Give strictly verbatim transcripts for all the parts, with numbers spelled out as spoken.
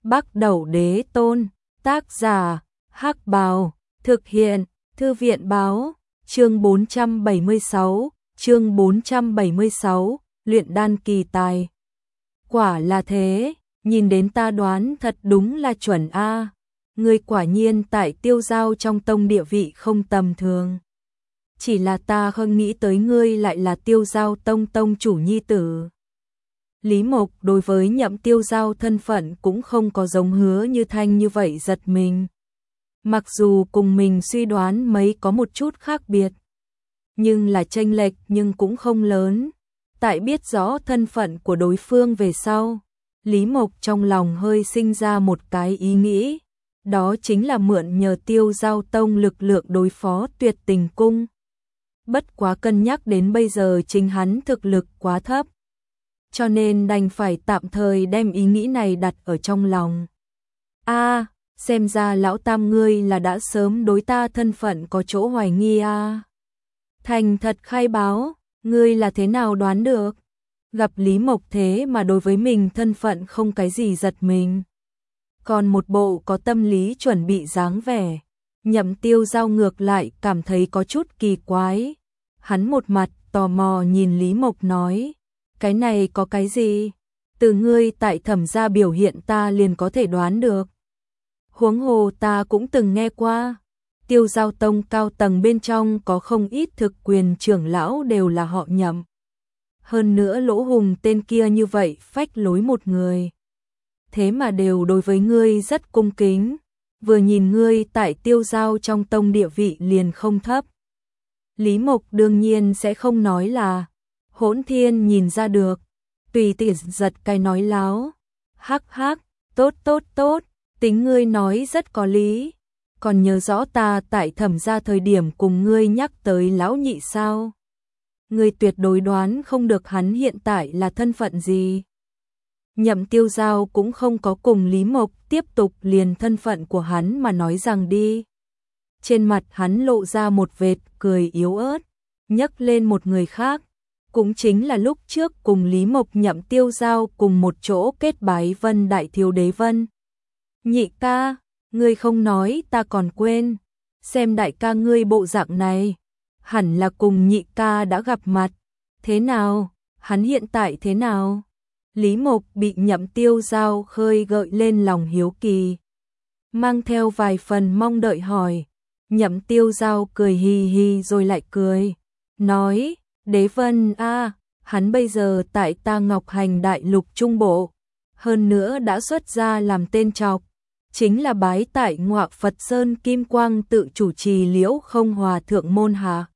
Bắc Đẩu Đế Tôn, tác giả, Hắc Bào, thực hiện, Thư viện Báo, chương bốn trăm bảy mươi sáu, chương bốn trăm bảy mươi sáu, luyện đan kỳ tài. Quả là thế, nhìn đến ta đoán thật đúng là chuẩn a. Ngươi quả nhiên tại Tiêu Giao trong tông địa vị không tầm thường. Chỉ là ta không nghĩ tới ngươi lại là Tiêu Giao tông tông chủ nhi tử. Lý Mộc đối với Nhậm Tiêu Giao thân phận cũng không có giống Hứa Như Thanh như vậy giật mình. Mặc dù cùng mình suy đoán mấy có một chút khác biệt, nhưng là chênh lệch nhưng cũng không lớn. Tại biết rõ thân phận của đối phương về sau, Lý Mộc trong lòng hơi sinh ra một cái ý nghĩ, đó chính là mượn nhờ Tiêu Giao tông lực lượng đối phó Tuyệt Tình cung. Bất quá cân nhắc đến bây giờ chính hắn thực lực quá thấp, cho nên đành phải tạm thời đem ý nghĩ này đặt ở trong lòng. A, à, xem ra lão tam ngươi là đã sớm đối ta thân phận có chỗ hoài nghi a. À. Thành thật khai báo, ngươi là thế nào đoán được? Gặp Lý Mộc thế mà đối với mình thân phận không cái gì giật mình. Còn một bộ có tâm lý chuẩn bị dáng vẻ. Nhậm Tiêu Giao ngược lại cảm thấy có chút kỳ quái. Hắn một mặt tò mò nhìn Lý Mộc nói, cái này có cái gì? Từ ngươi tại Thẩm gia biểu hiện ta liền có thể đoán được. Huống hồ ta cũng từng nghe qua, Tiêu Giao tông cao tầng bên trong có không ít thực quyền trưởng lão đều là họ Nhậm. Hơn nữa Lỗ Hùng tên kia như vậy phách lối một người, thế mà đều đối với ngươi rất cung kính, vừa nhìn ngươi tại Tiêu Giao trong tông địa vị liền không thấp. Lý Mộc đương nhiên sẽ không nói là Hỗn Thiên nhìn ra được, tùy tiện giật cái nói láo. Hắc hắc, tốt tốt tốt, tính ngươi nói rất có lý. Còn nhớ rõ ta tại Thẩm gia thời điểm cùng ngươi nhắc tới lão nhị sao? Ngươi tuyệt đối đoán không được hắn hiện tại là thân phận gì. Nhậm Tiêu Giao cũng không có cùng Lý Mộc tiếp tục liền thân phận của hắn mà nói rằng đi. Trên mặt hắn lộ ra một vệt cười yếu ớt, nhấc lên một người khác, cũng chính là lúc trước cùng Lý Mộc Nhậm Tiêu Giao cùng một chỗ kết bái Vân Đại Thiếu Đế Vân. Nhị ca, ngươi không nói ta còn quên, xem đại ca ngươi bộ dạng này, hẳn là cùng nhị ca đã gặp mặt. Thế nào, hắn hiện tại thế nào? Lý Mộc bị Nhậm Tiêu Giao khơi gợi lên lòng hiếu kỳ, mang theo vài phần mong đợi hỏi. Nhậm Tiêu Giao cười hì hì rồi lại cười, nói, Đế Vân a, à, hắn bây giờ tại ta Ngọc Hành Đại Lục Trung Bộ, hơn nữa đã xuất gia làm tên trọc, chính là bái tại Ngọa Phật Sơn Kim Quang tự chủ trì Liễu Không Hòa Thượng môn hạ.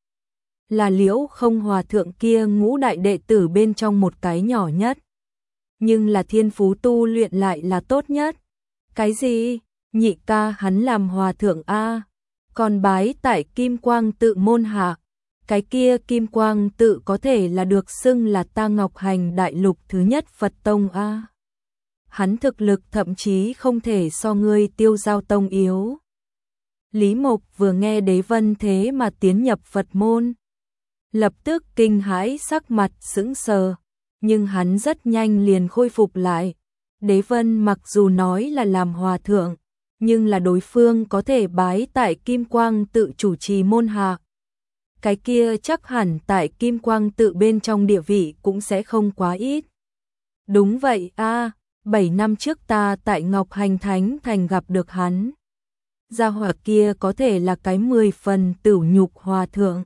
Là Liễu Không Hòa Thượng kia ngũ đại đệ tử bên trong một cái nhỏ nhất, nhưng là thiên phú tu luyện lại là tốt nhất. Cái gì? Nhị ca hắn làm hòa thượng a, còn bái tại Kim Quang tự môn hạ. Cái kia Kim Quang tự có thể là được xưng là ta Ngọc Hành Đại Lục thứ nhất Phật tông a. Hắn thực lực thậm chí không thể so ngươi Tiêu Giao tông yếu. Lý Mộc vừa nghe Đế Vân thế mà tiến nhập Phật môn, lập tức kinh hãi sắc mặt sững sờ, nhưng hắn rất nhanh liền khôi phục lại. Đế Vân mặc dù nói là làm hòa thượng, nhưng là đối phương có thể bái tại Kim Quang tự chủ trì môn hạ. Cái kia chắc hẳn tại Kim Quang tự bên trong địa vị cũng sẽ không quá ít. Đúng vậy a, à, bảy năm trước ta tại Ngọc Hành Thánh Thành gặp được hắn. Gia hỏa kia có thể là cái mười phần tửu nhục hòa thượng.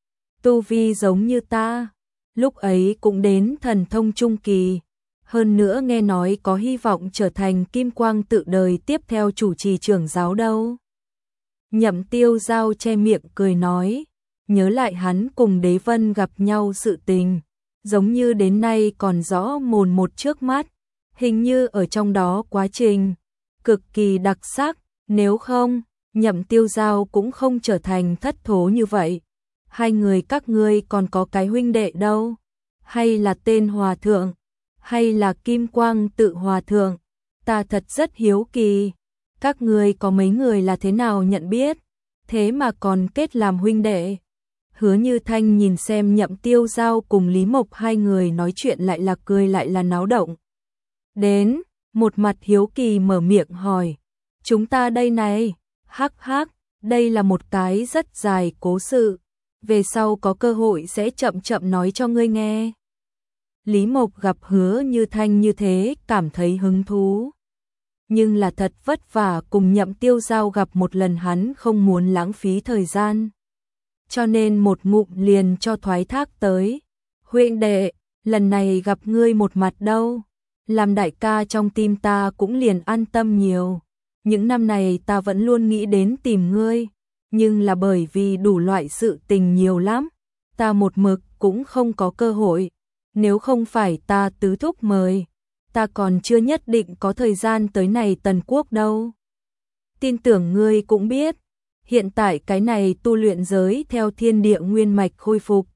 Tu vi giống như ta, lúc ấy cũng đến thần thông trung kỳ, hơn nữa nghe nói có hy vọng trở thành Kim Quang tự đời tiếp theo chủ trì trưởng giáo đâu. Nhậm Tiêu Giao che miệng cười nói, nhớ lại hắn cùng Đế Vân gặp nhau sự tình, giống như đến nay còn rõ mồn một trước mắt, hình như ở trong đó quá trình cực kỳ đặc sắc, nếu không, Nhậm Tiêu Giao cũng không trở thành thất thố như vậy. Hai người các ngươi còn có cái huynh đệ đâu? Hay là tên hòa thượng? Hay là Kim Quang tự hòa thượng? Ta thật rất hiếu kỳ. Các ngươi có mấy người là thế nào nhận biết? Thế mà còn kết làm huynh đệ? Hứa Như Thanh nhìn xem Nhậm Tiêu Giao cùng Lý Mộc hai người nói chuyện lại là cười lại là náo động. Đến, một mặt hiếu kỳ mở miệng hỏi. Chúng ta đây này, hắc hắc, đây là một cái rất dài cố sự, về sau có cơ hội sẽ chậm chậm nói cho ngươi nghe. Lý Mộc gặp Hứa Như Thanh như thế cảm thấy hứng thú. Nhưng là thật vất vả cùng Nhậm Tiêu Giao gặp một lần, hắn không muốn lãng phí thời gian. Cho nên một ngụm liền cho thoái thác tới. Huynh đệ, lần này gặp ngươi một mặt đâu, làm đại ca trong tim ta cũng liền an tâm nhiều. Những năm này ta vẫn luôn nghĩ đến tìm ngươi, nhưng là bởi vì đủ loại sự tình nhiều lắm, ta một mực cũng không có cơ hội. Nếu không phải ta tứ thúc mời, ta còn chưa nhất định có thời gian tới này Tần Quốc đâu. Tin tưởng ngươi cũng biết, hiện tại cái này tu luyện giới theo thiên địa nguyên mạch khôi phục,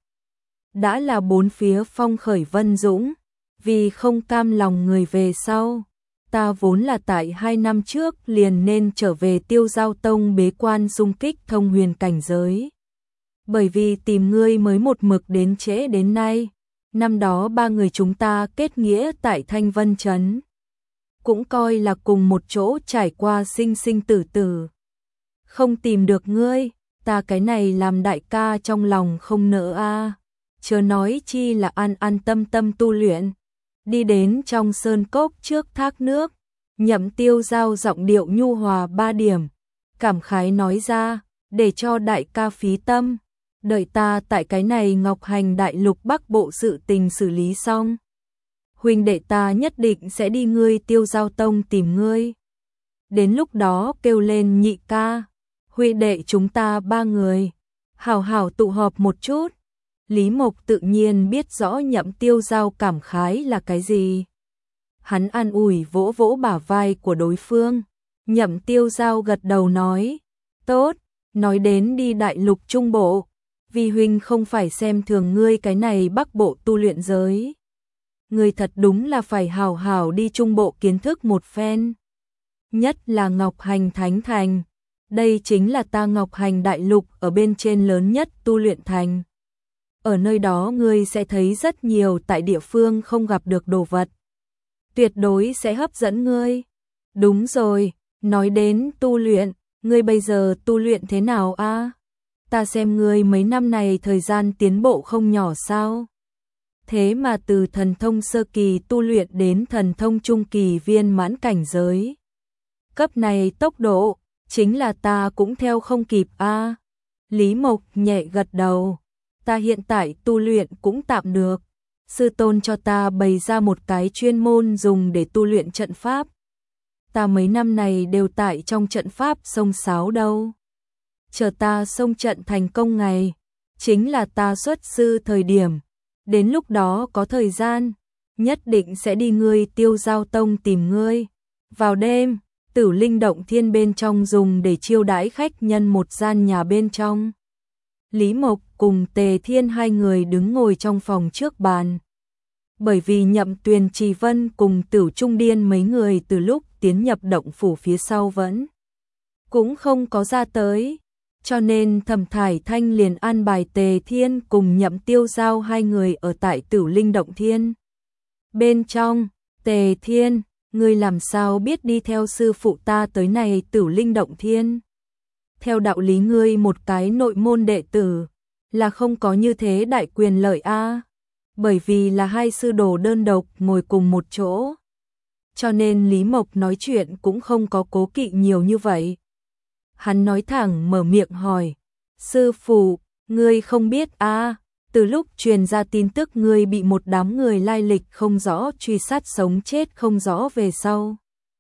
đã là bốn phía phong khởi vân dũng, vì không cam lòng người về sau. Ta vốn là tại hai năm trước liền nên trở về Tiêu Giao Tông bế quan xung kích thông huyền cảnh giới. Bởi vì tìm ngươi mới một mực đến trễ đến nay. Năm đó ba người chúng ta kết nghĩa tại Thanh Vân Trấn, cũng coi là cùng một chỗ trải qua sinh sinh tử tử. Không tìm được ngươi, ta cái này làm đại ca trong lòng không nỡ a. À. Chớ nói chi là an an tâm tâm tu luyện. Đi đến trong sơn cốc trước thác nước, Nhậm Tiêu Giao giọng điệu nhu hòa ba điểm, cảm khái nói ra, để cho đại ca phí tâm. Đợi ta tại cái này Ngọc Hành Đại Lục Bắc Bộ sự tình xử lý xong, huynh đệ ta nhất định sẽ đi ngươi Tiêu Giao Tông tìm ngươi. Đến lúc đó kêu lên nhị ca, huynh đệ chúng ta ba người, hảo hảo tụ họp một chút. Lý Mộc tự nhiên biết rõ Nhậm Tiêu Giao cảm khái là cái gì. Hắn an ủi vỗ vỗ bả vai của đối phương. Nhậm Tiêu Giao gật đầu nói, tốt, nói đến đi Đại Lục Trung Bộ, vì huynh không phải xem thường ngươi cái này Bắc Bộ tu luyện giới. Ngươi thật đúng là phải hào hào đi Trung Bộ kiến thức một phen. Nhất là Ngọc Hành Thánh Thành, đây chính là ta Ngọc Hành Đại Lục ở bên trên lớn nhất tu luyện thành. Ở nơi đó ngươi sẽ thấy rất nhiều tại địa phương không gặp được đồ vật. Tuyệt đối sẽ hấp dẫn ngươi. Đúng rồi, nói đến tu luyện, ngươi bây giờ tu luyện thế nào a? À? Ta xem ngươi mấy năm này thời gian tiến bộ không nhỏ sao? Thế mà từ thần thông sơ kỳ tu luyện đến thần thông trung kỳ viên mãn cảnh giới. Cấp này tốc độ, chính là ta cũng theo không kịp a. À? Lý Mộc nhẹ gật đầu. Ta hiện tại tu luyện cũng tạm được. Sư tôn cho ta bày ra một cái chuyên môn dùng để tu luyện trận pháp. Ta mấy năm này đều tại trong trận pháp xông xáo đâu. Chờ ta xông trận thành công ngày, chính là ta xuất sư thời điểm. Đến lúc đó có thời gian, nhất định sẽ đi ngươi Tiêu Giao Tông tìm ngươi. Vào đêm, Tử Linh Động Thiên bên trong dùng để chiêu đãi khách nhân một gian nhà bên trong. Lý Mộc cùng Tề Thiên hai người đứng ngồi trong phòng trước bàn. Bởi vì Nhậm Tuyền Trì Vân cùng Tử Trung Điên mấy người từ lúc tiến nhập động phủ phía sau vẫn cũng không có ra tới, cho nên Thẩm Thải Thanh liền an bài Tề Thiên cùng Nhậm Tiêu Giao hai người ở tại Tử Linh Động Thiên. Bên trong, Tề Thiên, ngươi làm sao biết đi theo sư phụ ta tới này Tử Linh Động Thiên? Theo đạo lý ngươi một cái nội môn đệ tử, là không có như thế đại quyền lợi a. Bởi vì là hai sư đồ đơn độc ngồi cùng một chỗ. Cho nên Lý Mộc nói chuyện cũng không có cố kỵ nhiều như vậy. Hắn nói thẳng mở miệng hỏi, sư phụ, ngươi không biết a? Từ lúc truyền ra tin tức ngươi bị một đám người lai lịch không rõ truy sát sống chết không rõ về sau.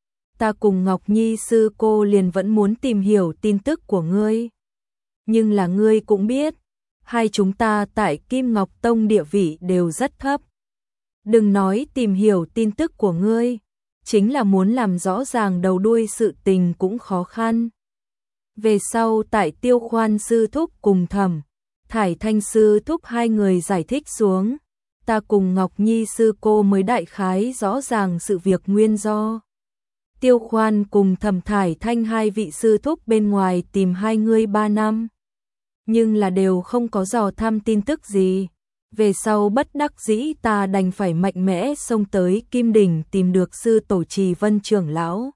Ta cùng Ngọc Nhi sư cô liền vẫn muốn tìm hiểu tin tức của ngươi. Nhưng là ngươi cũng biết, hai chúng ta tại Kim Ngọc Tông địa vị đều rất thấp. Đừng nói tìm hiểu tin tức của ngươi, chính là muốn làm rõ ràng đầu đuôi sự tình cũng khó khăn. Về sau tại Tiêu Khoan sư thúc cùng Thẩm Thải Thanh sư thúc hai người giải thích xuống, ta cùng Ngọc Nhi sư cô mới đại khái rõ ràng sự việc nguyên do. Tiêu Khoan cùng Thẩm Thải Thanh hai vị sư thúc bên ngoài tìm hai người ba năm, nhưng là đều không có dò thăm tin tức gì. Về sau bất đắc dĩ ta đành phải mạnh mẽ xông tới Kim Đỉnh tìm được sư tổ Trì Vân trưởng lão.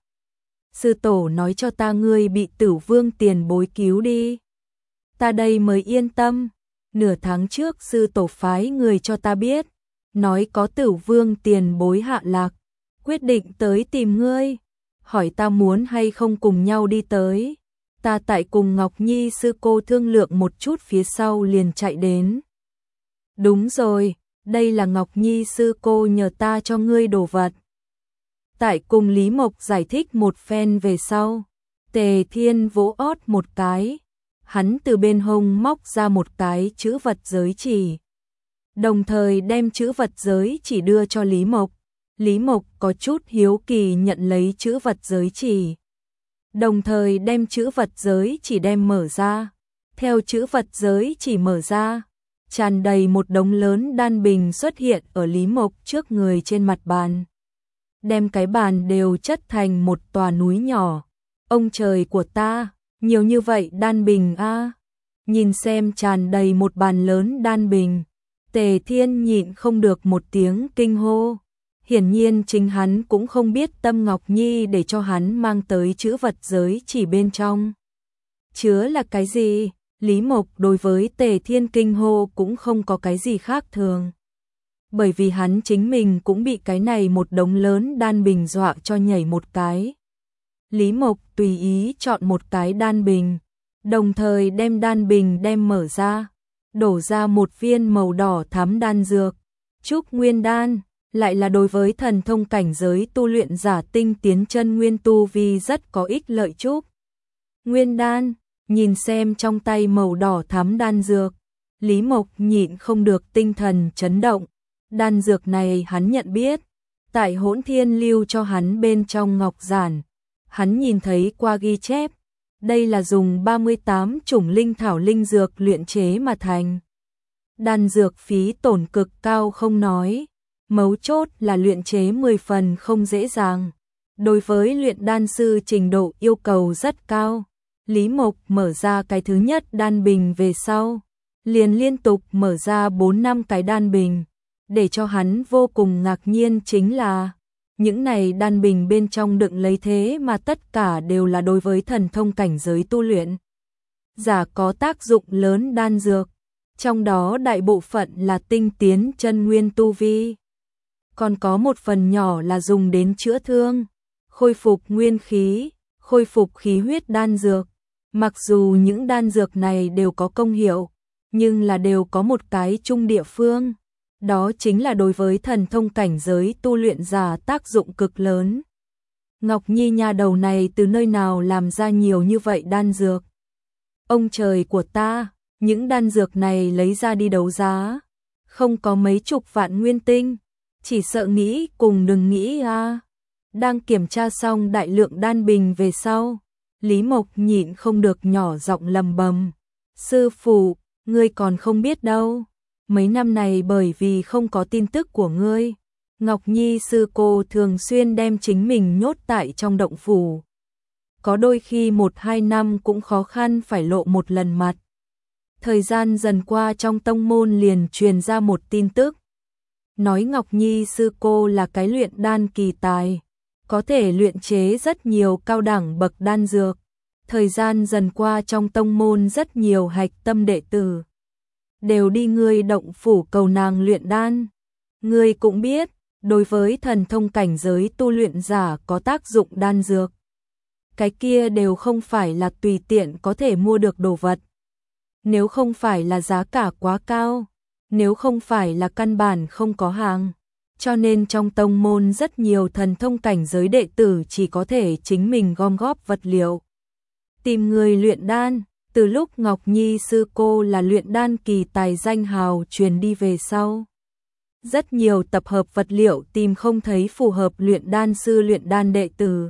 Sư tổ nói cho ta ngươi bị Tử Vương tiền bối cứu đi. Ta đây mới yên tâm. Nửa tháng trước sư tổ phái người cho ta biết, nói có Tử Vương tiền bối hạ lạc, quyết định tới tìm ngươi, hỏi ta muốn hay không cùng nhau đi tới. Ta tại cùng Ngọc Nhi sư cô thương lượng một chút phía sau liền chạy đến. Đúng rồi, đây là Ngọc Nhi sư cô nhờ ta cho ngươi đồ vật. Tại cùng Lý Mộc giải thích một phen về sau, Tề Thiên vỗ ót một cái, hắn từ bên hông móc ra một cái chữ vật giới chỉ, đồng thời đem chữ vật giới chỉ đưa cho Lý Mộc. Lý Mộc có chút hiếu kỳ nhận lấy chữ vật giới chỉ, đồng thời đem chữ vật giới chỉ đem mở ra. Theo chữ vật giới chỉ mở ra, tràn đầy một đống lớn đan bình xuất hiện ở Lý Mộc trước người trên mặt bàn. Đem cái bàn đều chất thành một tòa núi nhỏ. Ông trời của ta, nhiều như vậy đan bình a. À. Nhìn xem tràn đầy một bàn lớn đan bình, Tề Thiên nhịn không được một tiếng kinh hô. Hiển nhiên chính hắn cũng không biết Tâm Ngọc Nhi để cho hắn mang tới chữ vật giới chỉ bên trong chứa là cái gì. Lý Mộc đối với Tề Thiên kinh hô cũng không có cái gì khác thường, bởi vì hắn chính mình cũng bị cái này một đống lớn đan bình dọa cho nhảy một cái. Lý Mộc tùy ý chọn một cái đan bình, đồng thời đem đan bình đem mở ra, đổ ra một viên màu đỏ thắm đan dược, Trúc Nguyên đan, lại là đối với thần thông cảnh giới tu luyện giả tinh tiến chân nguyên tu vi rất có ích lợi. Trúc Nguyên đan. Nhìn xem trong tay màu đỏ thắm đan dược, Lý Mộc nhịn không được tinh thần chấn động. Đan dược này hắn nhận biết, tại Hỗn Thiên lưu cho hắn bên trong ngọc giản, hắn nhìn thấy qua ghi chép, đây là dùng ba mươi tám chủng linh thảo linh dược luyện chế mà thành. Đan dược phí tổn cực cao không nói, mấu chốt là luyện chế mười phần không dễ dàng. Đối với luyện đan sư trình độ yêu cầu rất cao. Lý Mộc mở ra cái thứ nhất đan bình về sau, liền liên tục mở ra bốn năm cái đan bình. Để cho hắn vô cùng ngạc nhiên chính là, những này đan bình bên trong đựng lấy thế mà tất cả đều là đối với thần thông cảnh giới tu luyện giả có tác dụng lớn đan dược, trong đó đại bộ phận là tinh tiến chân nguyên tu vi. Còn có một phần nhỏ là dùng đến chữa thương, khôi phục nguyên khí, khôi phục khí huyết đan dược. Mặc dù những đan dược này đều có công hiệu, nhưng là đều có một cái chung địa phương, đó chính là đối với thần thông cảnh giới tu luyện giả tác dụng cực lớn. Ngọc Nhi nha đầu này từ nơi nào làm ra nhiều như vậy đan dược? Ông trời của ta, những đan dược này lấy ra đi đấu giá, không có mấy chục vạn nguyên tinh, chỉ sợ nghĩ cùng đừng nghĩ a. À. Đang kiểm tra xong đại lượng đan bình về sau, Lý Mộc nhịn không được nhỏ giọng lầm bầm. Sư phụ, ngươi còn không biết đâu. Mấy năm này bởi vì không có tin tức của ngươi, Ngọc Nhi sư cô thường xuyên đem chính mình nhốt tại trong động phủ. Có đôi khi một hai năm cũng khó khăn phải lộ một lần mặt. Thời gian dần qua trong tông môn liền truyền ra một tin tức. Nói Ngọc Nhi sư cô là cái luyện đan kỳ tài, có thể luyện chế rất nhiều cao đẳng bậc đan dược. Thời gian dần qua trong tông môn rất nhiều hạch tâm đệ tử đều đi ngươi động phủ cầu nàng luyện đan. Ngươi cũng biết, đối với thần thông cảnh giới tu luyện giả có tác dụng đan dược, cái kia đều không phải là tùy tiện có thể mua được đồ vật. Nếu không phải là giá cả quá cao, nếu không phải là căn bản không có hàng, cho nên trong tông môn rất nhiều thần thông cảnh giới đệ tử chỉ có thể chính mình gom góp vật liệu, tìm người luyện đan. Từ lúc Ngọc Nhi sư cô là luyện đan kỳ tài danh hào truyền đi về sau, rất nhiều tập hợp vật liệu tìm không thấy phù hợp luyện đan sư luyện đan đệ tử,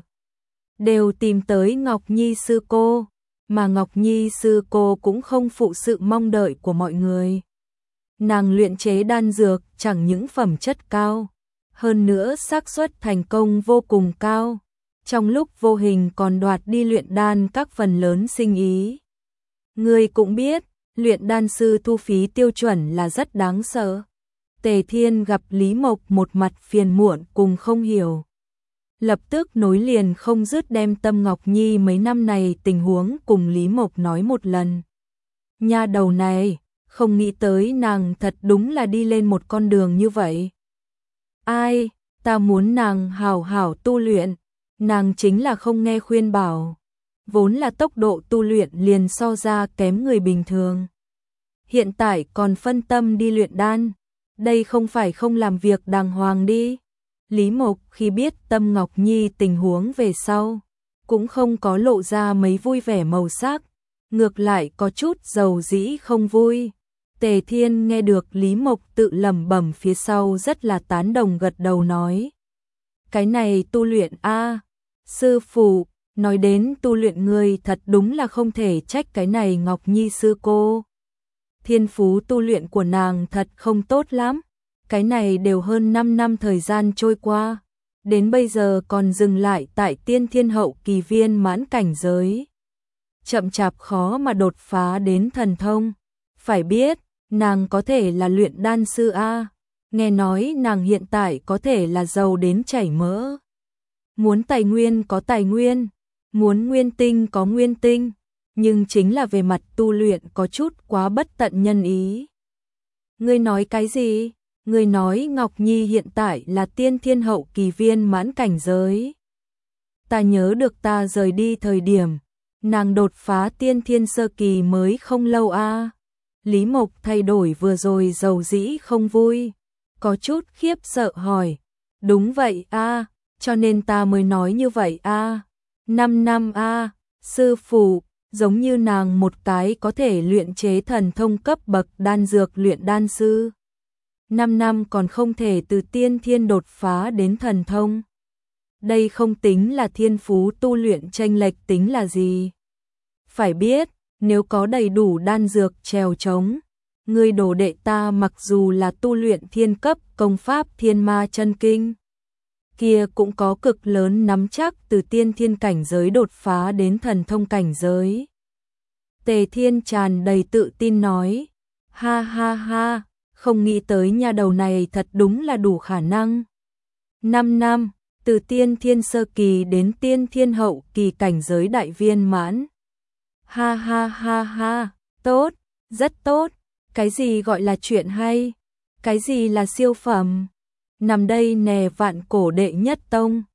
đều tìm tới Ngọc Nhi sư cô, mà Ngọc Nhi sư cô cũng không phụ sự mong đợi của mọi người. Nàng luyện chế đan dược chẳng những phẩm chất cao, hơn nữa xác suất thành công vô cùng cao, trong lúc vô hình còn đoạt đi luyện đan các phần lớn sinh ý. Ngươi cũng biết, Luyện đan sư thu phí tiêu chuẩn là rất đáng sợ. Tề Thiên gặp Lý Mộc một mặt phiền muộn cùng không hiểu. Lập tức nối liền không dứt đem Tâm Ngọc Nhi mấy năm này tình huống cùng Lý Mộc nói một lần. Nha đầu này, không nghĩ tới nàng thật đúng là đi lên một con đường như vậy. Ai, ta muốn nàng hảo hảo tu luyện, nàng chính là không nghe khuyên bảo. Vốn là tốc độ tu luyện liền so ra kém người bình thường. Hiện tại còn phân tâm đi luyện đan, đây không phải không làm việc đàng hoàng đi. Lý Mộc khi biết Tâm Ngọc Nhi tình huống về sau, cũng không có lộ ra mấy vui vẻ màu sắc, ngược lại có chút dầu dĩ không vui. Tề Thiên nghe được Lý Mộc tự lẩm bẩm phía sau rất là tán đồng gật đầu nói. Cái này tu luyện a, sư phụ, nói đến tu luyện người thật đúng là không thể trách cái này Ngọc Nhi sư cô. Thiên phú tu luyện của nàng thật không tốt lắm, cái này đều hơn năm năm thời gian trôi qua, đến bây giờ còn dừng lại tại tiên thiên hậu kỳ viên mãn cảnh giới. Chậm chạp khó mà đột phá đến thần thông, phải biết, nàng có thể là luyện đan sư A, nghe nói nàng hiện tại có thể là giàu đến chảy mỡ. Muốn tài nguyên có tài nguyên, muốn nguyên tinh có nguyên tinh, nhưng chính là về mặt tu luyện có chút quá bất tận nhân ý. Ngươi nói cái gì? Ngươi nói Ngọc Nhi hiện tại là tiên thiên hậu kỳ viên mãn cảnh giới. Ta nhớ được ta rời đi thời điểm, nàng đột phá tiên thiên sơ kỳ mới không lâu a. Lý Mộc thay đổi vừa rồi dầu dĩ không vui, có chút khiếp sợ hỏi. Đúng vậy a, cho nên ta mới nói như vậy a. Năm năm a, sư phụ, giống như nàng một cái có thể luyện chế thần thông cấp bậc đan dược luyện đan sư. Năm năm còn không thể từ tiên thiên đột phá đến thần thông. Đây không tính là thiên phú tu luyện chênh lệch tính là gì. Phải biết, nếu có đầy đủ đan dược trèo trống, người đồ đệ ta mặc dù là tu luyện thiên cấp công pháp Thiên Ma Chân Kinh, kia cũng có cực lớn nắm chắc từ tiên thiên cảnh giới đột phá đến thần thông cảnh giới. Tề Thiên tràn đầy tự tin nói, ha ha ha, không nghĩ tới nha đầu này thật đúng là đủ khả năng. Năm năm, từ tiên thiên sơ kỳ đến tiên thiên hậu kỳ cảnh giới đại viên mãn. Ha ha ha ha, tốt, rất tốt, cái gì gọi là chuyện hay, cái gì là siêu phẩm. Nằm đây nè vạn cổ đệ nhất tông,